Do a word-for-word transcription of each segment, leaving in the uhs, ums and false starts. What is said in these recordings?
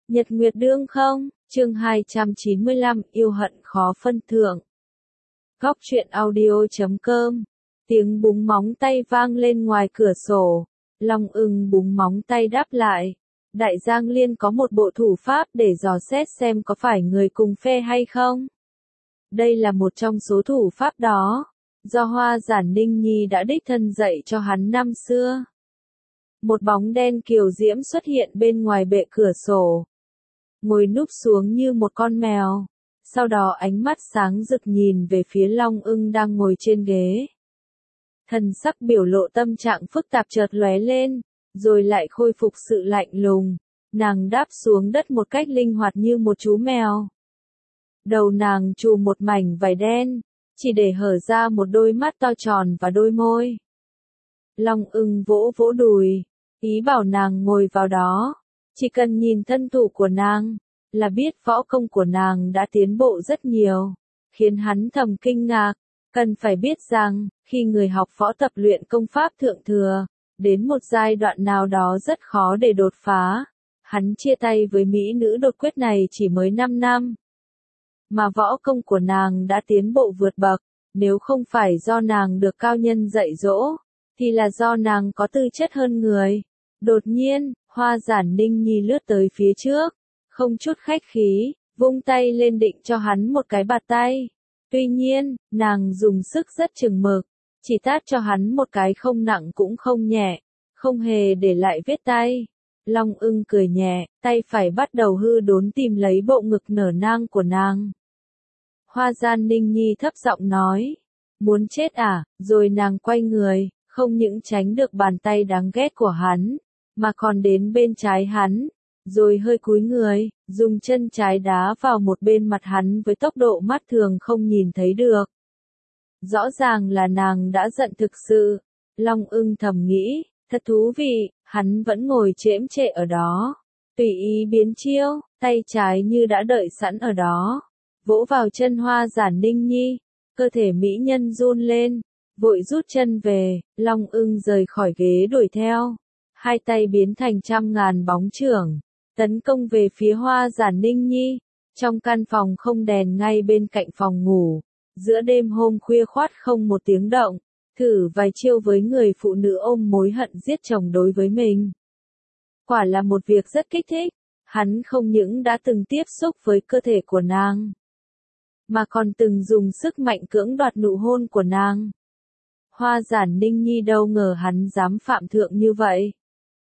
Nhật Nguyệt Đương không, chương hai trăm chín mươi lăm, yêu hận khó phân thượng. Góc truyện audio chấm com. Tiếng búng móng tay vang lên ngoài cửa sổ. Long Ưng búng móng tay đáp lại. Đại Giang Liên có một bộ thủ pháp để dò xét xem có phải người cùng phe hay không. Đây là một trong số thủ pháp đó, do Hoa Giản Ninh Nhi đã đích thân dạy cho hắn năm xưa. Một bóng đen kiều diễm xuất hiện bên ngoài bệ cửa sổ. Ngồi núp xuống như một con mèo. Sau đó ánh mắt sáng rực nhìn về phía Long Ưng đang ngồi trên ghế. Thần sắc biểu lộ tâm trạng phức tạp chợt lóe lên, rồi lại khôi phục sự lạnh lùng. Nàng đáp xuống đất một cách linh hoạt như một chú mèo. Đầu nàng trùm một mảnh vải đen, chỉ để hở ra một đôi mắt to tròn và đôi môi. Long Ưng vỗ vỗ đùi, ý bảo nàng ngồi vào đó. Chỉ cần nhìn thân thủ của nàng, là biết võ công của nàng đã tiến bộ rất nhiều, khiến hắn thầm kinh ngạc. Cần phải biết rằng, khi người học võ tập luyện công pháp thượng thừa, đến một giai đoạn nào đó rất khó để đột phá. Hắn chia tay với mỹ nữ đột quyết này chỉ mới năm năm. Mà võ công của nàng đã tiến bộ vượt bậc, nếu không phải do nàng được cao nhân dạy dỗ, thì là do nàng có tư chất hơn người. Đột nhiên, Hoa Giản Ninh Nhi lướt tới phía trước, không chút khách khí, vung tay lên định cho hắn một cái bạt tay. Tuy nhiên, nàng dùng sức rất chừng mực, chỉ tát cho hắn một cái không nặng cũng không nhẹ, không hề để lại vết tay. Long Ưng cười nhẹ, tay phải bắt đầu hư đốn tìm lấy bộ ngực nở nang của nàng. Hoa Giản Ninh Nhi thấp giọng nói, muốn chết à, rồi nàng quay người, không những tránh được bàn tay đáng ghét của hắn, mà còn đến bên trái hắn, rồi hơi cúi người, dùng chân trái đá vào một bên mặt hắn với tốc độ mắt thường không nhìn thấy được. Rõ ràng là nàng đã giận thực sự. Long Ưng thầm nghĩ, thật thú vị, hắn vẫn ngồi chễm chệ ở đó, tùy ý biến chiêu, tay trái như đã đợi sẵn ở đó, vỗ vào chân Hoa Giản Ninh Nhi, cơ thể mỹ nhân run lên, vội rút chân về. Long Ưng rời khỏi ghế đuổi theo, hai tay biến thành trăm ngàn bóng chưởng, tấn công về phía Hoa Giản Ninh Nhi. Trong căn phòng không đèn ngay bên cạnh phòng ngủ, giữa đêm hôm khuya khoắt không một tiếng động, thử vài chiêu với người phụ nữ ôm mối hận giết chồng đối với mình. Quả là một việc rất kích thích, hắn không những đã từng tiếp xúc với cơ thể của nàng, mà còn từng dùng sức mạnh cưỡng đoạt nụ hôn của nàng. Hoa Giản Ninh Nhi đâu ngờ hắn dám phạm thượng như vậy.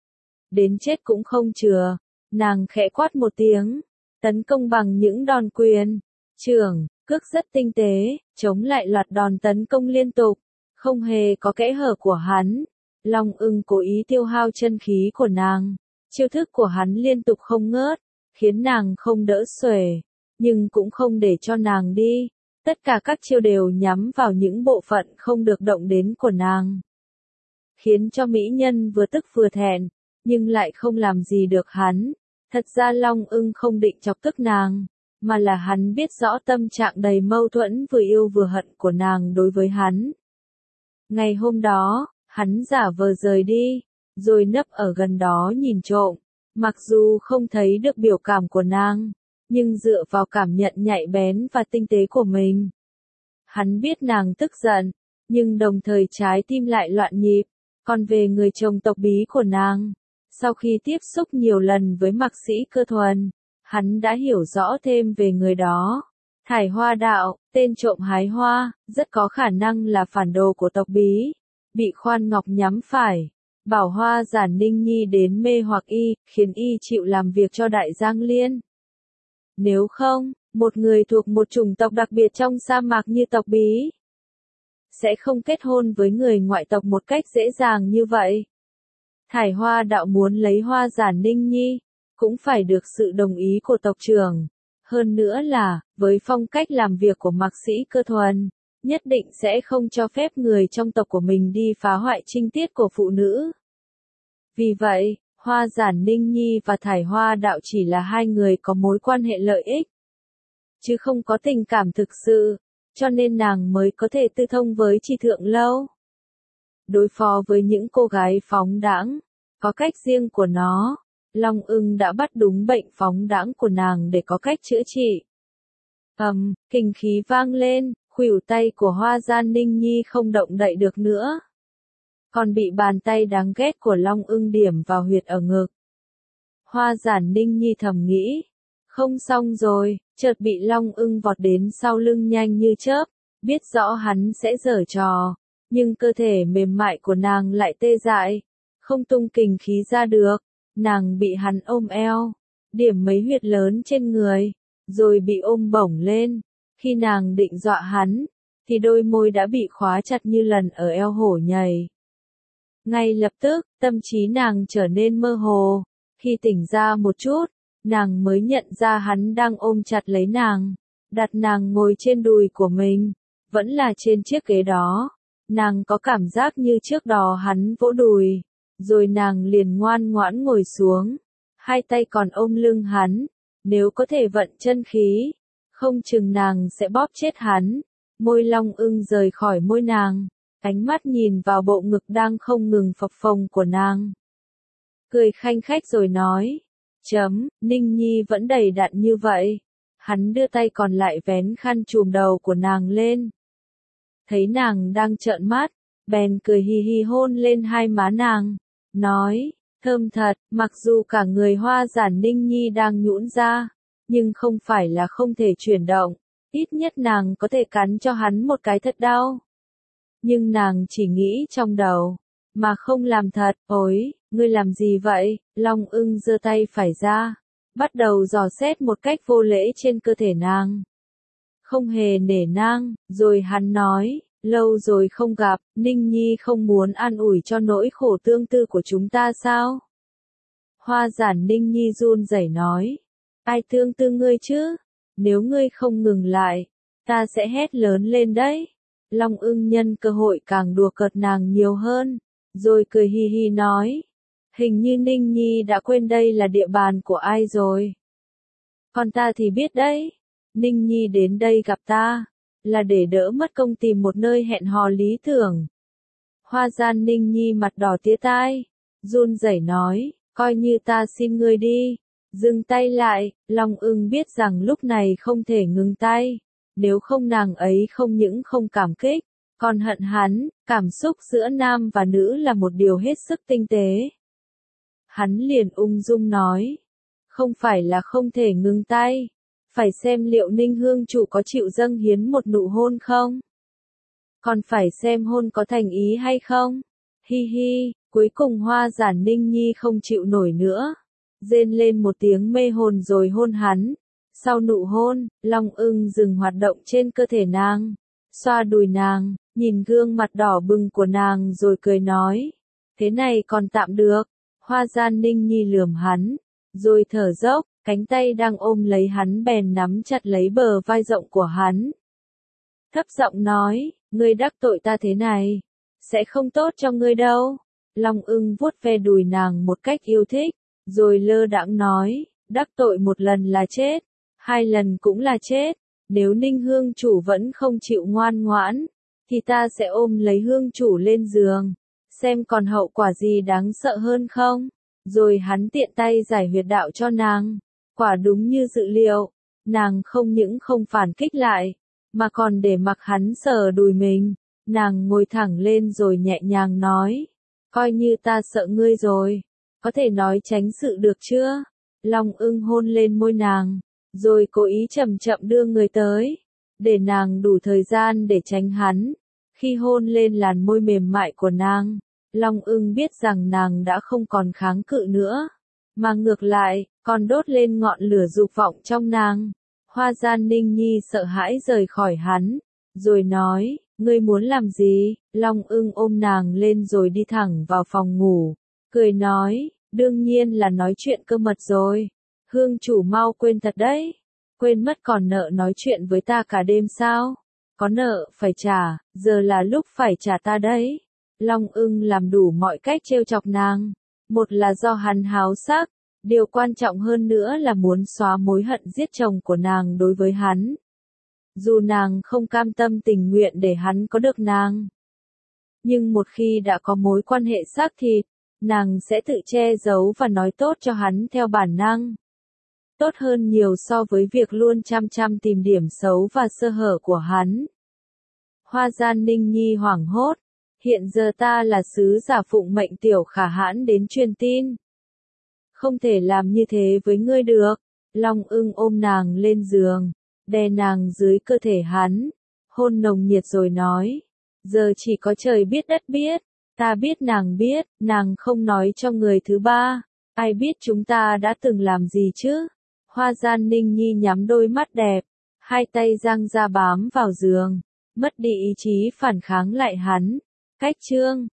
Đến chết cũng không chừa, nàng khẽ quát một tiếng, tấn công bằng những đòn quyền, chưởng, cước rất tinh tế, chống lại loạt đòn tấn công liên tục, không hề có kẽ hở của hắn. Long Ưng cố ý tiêu hao chân khí của nàng, chiêu thức của hắn liên tục không ngớt, khiến nàng không đỡ xuể, nhưng cũng không để cho nàng đi. Tất cả các chiêu đều nhắm vào những bộ phận không được động đến của nàng, khiến cho mỹ nhân vừa tức vừa thẹn, nhưng lại không làm gì được hắn. Thật ra Long Ưng không định chọc tức nàng, mà là hắn biết rõ tâm trạng đầy mâu thuẫn vừa yêu vừa hận của nàng đối với hắn. Ngày hôm đó, hắn giả vờ rời đi, rồi nấp ở gần đó nhìn trộm, mặc dù không thấy được biểu cảm của nàng, nhưng dựa vào cảm nhận nhạy bén và tinh tế của mình, hắn biết nàng tức giận, nhưng đồng thời trái tim lại loạn nhịp. Còn về người chồng tộc Bí của nàng, sau khi tiếp xúc nhiều lần với Mạc Sĩ Cơ Thuần, hắn đã hiểu rõ thêm về người đó. Thải Hoa Đạo, tên trộm hái hoa, rất có khả năng là phản đồ của tộc Bí, bị Khoan Ngọc nhắm phải, bảo Hoa Giản Ninh Nhi đến mê hoặc y, khiến y chịu làm việc cho Đại Giang Liên. Nếu không, một người thuộc một chủng tộc đặc biệt trong sa mạc như tộc Bí sẽ không kết hôn với người ngoại tộc một cách dễ dàng như vậy. Thải Hoa Đạo muốn lấy Hoa Giản Ninh Nhi, cũng phải được sự đồng ý của tộc trưởng. Hơn nữa là, với phong cách làm việc của Mạc Sĩ Cơ Thuần, nhất định sẽ không cho phép người trong tộc của mình đi phá hoại trinh tiết của phụ nữ. Vì vậy, Hoa Giản Ninh Nhi và Thải Hoa Đạo chỉ là hai người có mối quan hệ lợi ích, chứ không có tình cảm thực sự, cho nên nàng mới có thể tư thông với Tri Thượng Lâu. Đối phó với những cô gái phóng đãng, có cách riêng của nó. Long Ưng đã bắt đúng bệnh phóng đãng của nàng để có cách chữa trị. Ầm, kình khí vang lên, khuỷu tay của Hoa Gian Ninh Nhi không động đậy được nữa. Còn bị bàn tay đáng ghét của Long Ưng điểm vào huyệt ở ngực. Hoa Giản Ninh Nhi thầm nghĩ, không xong rồi, chợt bị Long Ưng vọt đến sau lưng nhanh như chớp, biết rõ hắn sẽ giở trò, nhưng cơ thể mềm mại của nàng lại tê dại, không tung kình khí ra được, nàng bị hắn ôm eo, điểm mấy huyệt lớn trên người, rồi bị ôm bổng lên, khi nàng định dọa hắn, thì đôi môi đã bị khóa chặt như lần ở eo hổ nhầy. Ngay lập tức, tâm trí nàng trở nên mơ hồ, khi tỉnh ra một chút, nàng mới nhận ra hắn đang ôm chặt lấy nàng, đặt nàng ngồi trên đùi của mình, vẫn là trên chiếc ghế đó. Nàng có cảm giác như trước đó hắn vỗ đùi, rồi nàng liền ngoan ngoãn ngồi xuống, hai tay còn ôm lưng hắn, nếu có thể vận chân khí, không chừng nàng sẽ bóp chết hắn. Môi Long Ưng rời khỏi môi nàng, ánh mắt nhìn vào bộ ngực đang không ngừng phập phồng của nàng. Cười khanh khách rồi nói, chấm, Ninh Nhi vẫn đầy đặn như vậy. Hắn đưa tay còn lại vén khăn trùm đầu của nàng lên. Thấy nàng đang trợn mắt, bèn cười hì hì hôn lên hai má nàng, nói, thơm thật, mặc dù cả người Hoa Giản Ninh Nhi đang nhũn ra, nhưng không phải là không thể chuyển động, ít nhất nàng có thể cắn cho hắn một cái thật đau. Nhưng nàng chỉ nghĩ trong đầu, mà không làm thật. Ôi, ngươi làm gì vậy? Long Ưng giơ tay phải ra, bắt đầu dò xét một cách vô lễ trên cơ thể nàng. Không hề nể nang, rồi hắn nói, lâu rồi không gặp, Ninh Nhi không muốn an ủi cho nỗi khổ tương tư của chúng ta sao? Hoa Giản Ninh Nhi run rẩy nói, ai tương tư ngươi chứ? Nếu ngươi không ngừng lại, ta sẽ hét lớn lên đấy. Long Ưng nhân cơ hội càng đùa cợt nàng nhiều hơn, rồi cười hi hi nói, hình như Ninh Nhi đã quên đây là địa bàn của ai rồi. Còn ta thì biết đấy, Ninh Nhi đến đây gặp ta, là để đỡ mất công tìm một nơi hẹn hò lý tưởng. Hoa Gian Ninh Nhi mặt đỏ tía tai, run rẩy nói, coi như ta xin ngươi đi. Dừng tay lại, Long Ưng biết rằng lúc này không thể ngừng tay, nếu không nàng ấy không những không cảm kích, còn hận hắn. Cảm xúc giữa nam và nữ là một điều hết sức tinh tế. Hắn liền ung dung nói, không phải là không thể ngừng tay, phải xem liệu Ninh Hương chủ có chịu dâng hiến một nụ hôn không? Còn phải xem hôn có thành ý hay không? Hi hi, cuối cùng Hoa Giản Ninh Nhi không chịu nổi nữa, rên lên một tiếng mê hồn rồi hôn hắn. Sau nụ hôn, Long Ưng dừng hoạt động trên cơ thể nàng, xoa đùi nàng, nhìn gương mặt đỏ bừng của nàng rồi cười nói, thế này còn tạm được. Hoa Gian Ninh Nhi lườm hắn, rồi thở dốc, cánh tay đang ôm lấy hắn bèn nắm chặt lấy bờ vai rộng của hắn. Thấp giọng nói, ngươi đắc tội ta thế này, sẽ không tốt cho ngươi đâu. Long Ưng vuốt ve đùi nàng một cách yêu thích, rồi lơ đãng nói, đắc tội một lần là chết, hai lần cũng là chết, nếu Ninh Hương chủ vẫn không chịu ngoan ngoãn, thì ta sẽ ôm lấy Hương chủ lên giường, xem còn hậu quả gì đáng sợ hơn không. Rồi hắn tiện tay giải huyệt đạo cho nàng, quả đúng như dự liệu, nàng không những không phản kích lại, mà còn để mặc hắn sờ đùi mình. Nàng ngồi thẳng lên rồi nhẹ nhàng nói, coi như ta sợ ngươi rồi, có thể nói tránh sự được chưa? Long Ưng hôn lên môi nàng, rồi cố ý chậm chậm đưa người tới, để nàng đủ thời gian để tránh hắn. Khi hôn lên làn môi mềm mại của nàng, Long Ưng biết rằng nàng đã không còn kháng cự nữa, mà ngược lại, còn đốt lên ngọn lửa dục vọng trong nàng. Hoa Gian Ninh Nhi sợ hãi rời khỏi hắn, rồi nói, ngươi muốn làm gì? Long Ưng ôm nàng lên rồi đi thẳng vào phòng ngủ, cười nói, đương nhiên là nói chuyện cơ mật rồi. Hương chủ mau quên thật đấy, quên mất còn nợ nói chuyện với ta cả đêm sao? Có nợ phải trả, giờ là lúc phải trả ta đấy. Long Ưng làm đủ mọi cách trêu chọc nàng, một là do hắn háo sắc, điều quan trọng hơn nữa là muốn xóa mối hận giết chồng của nàng đối với hắn. Dù nàng không cam tâm tình nguyện để hắn có được nàng, nhưng một khi đã có mối quan hệ xác thịt, nàng sẽ tự che giấu và nói tốt cho hắn theo bản năng. Tốt hơn nhiều so với việc luôn chăm chăm tìm điểm xấu và sơ hở của hắn. Hoa Gian Ninh Nhi hoảng hốt. Hiện giờ ta là sứ giả phụng mệnh Tiểu Khả Hãn đến truyền tin. Không thể làm như thế với ngươi được. Long Ưng ôm nàng lên giường, đè nàng dưới cơ thể hắn, hôn nồng nhiệt rồi nói. Giờ chỉ có trời biết đất biết, ta biết nàng biết, nàng không nói cho người thứ ba. Ai biết chúng ta đã từng làm gì chứ? Hoa Gian Ninh Nhi nhắm đôi mắt đẹp, hai tay giang ra bám vào giường, mất đi ý chí phản kháng lại hắn. Cách chương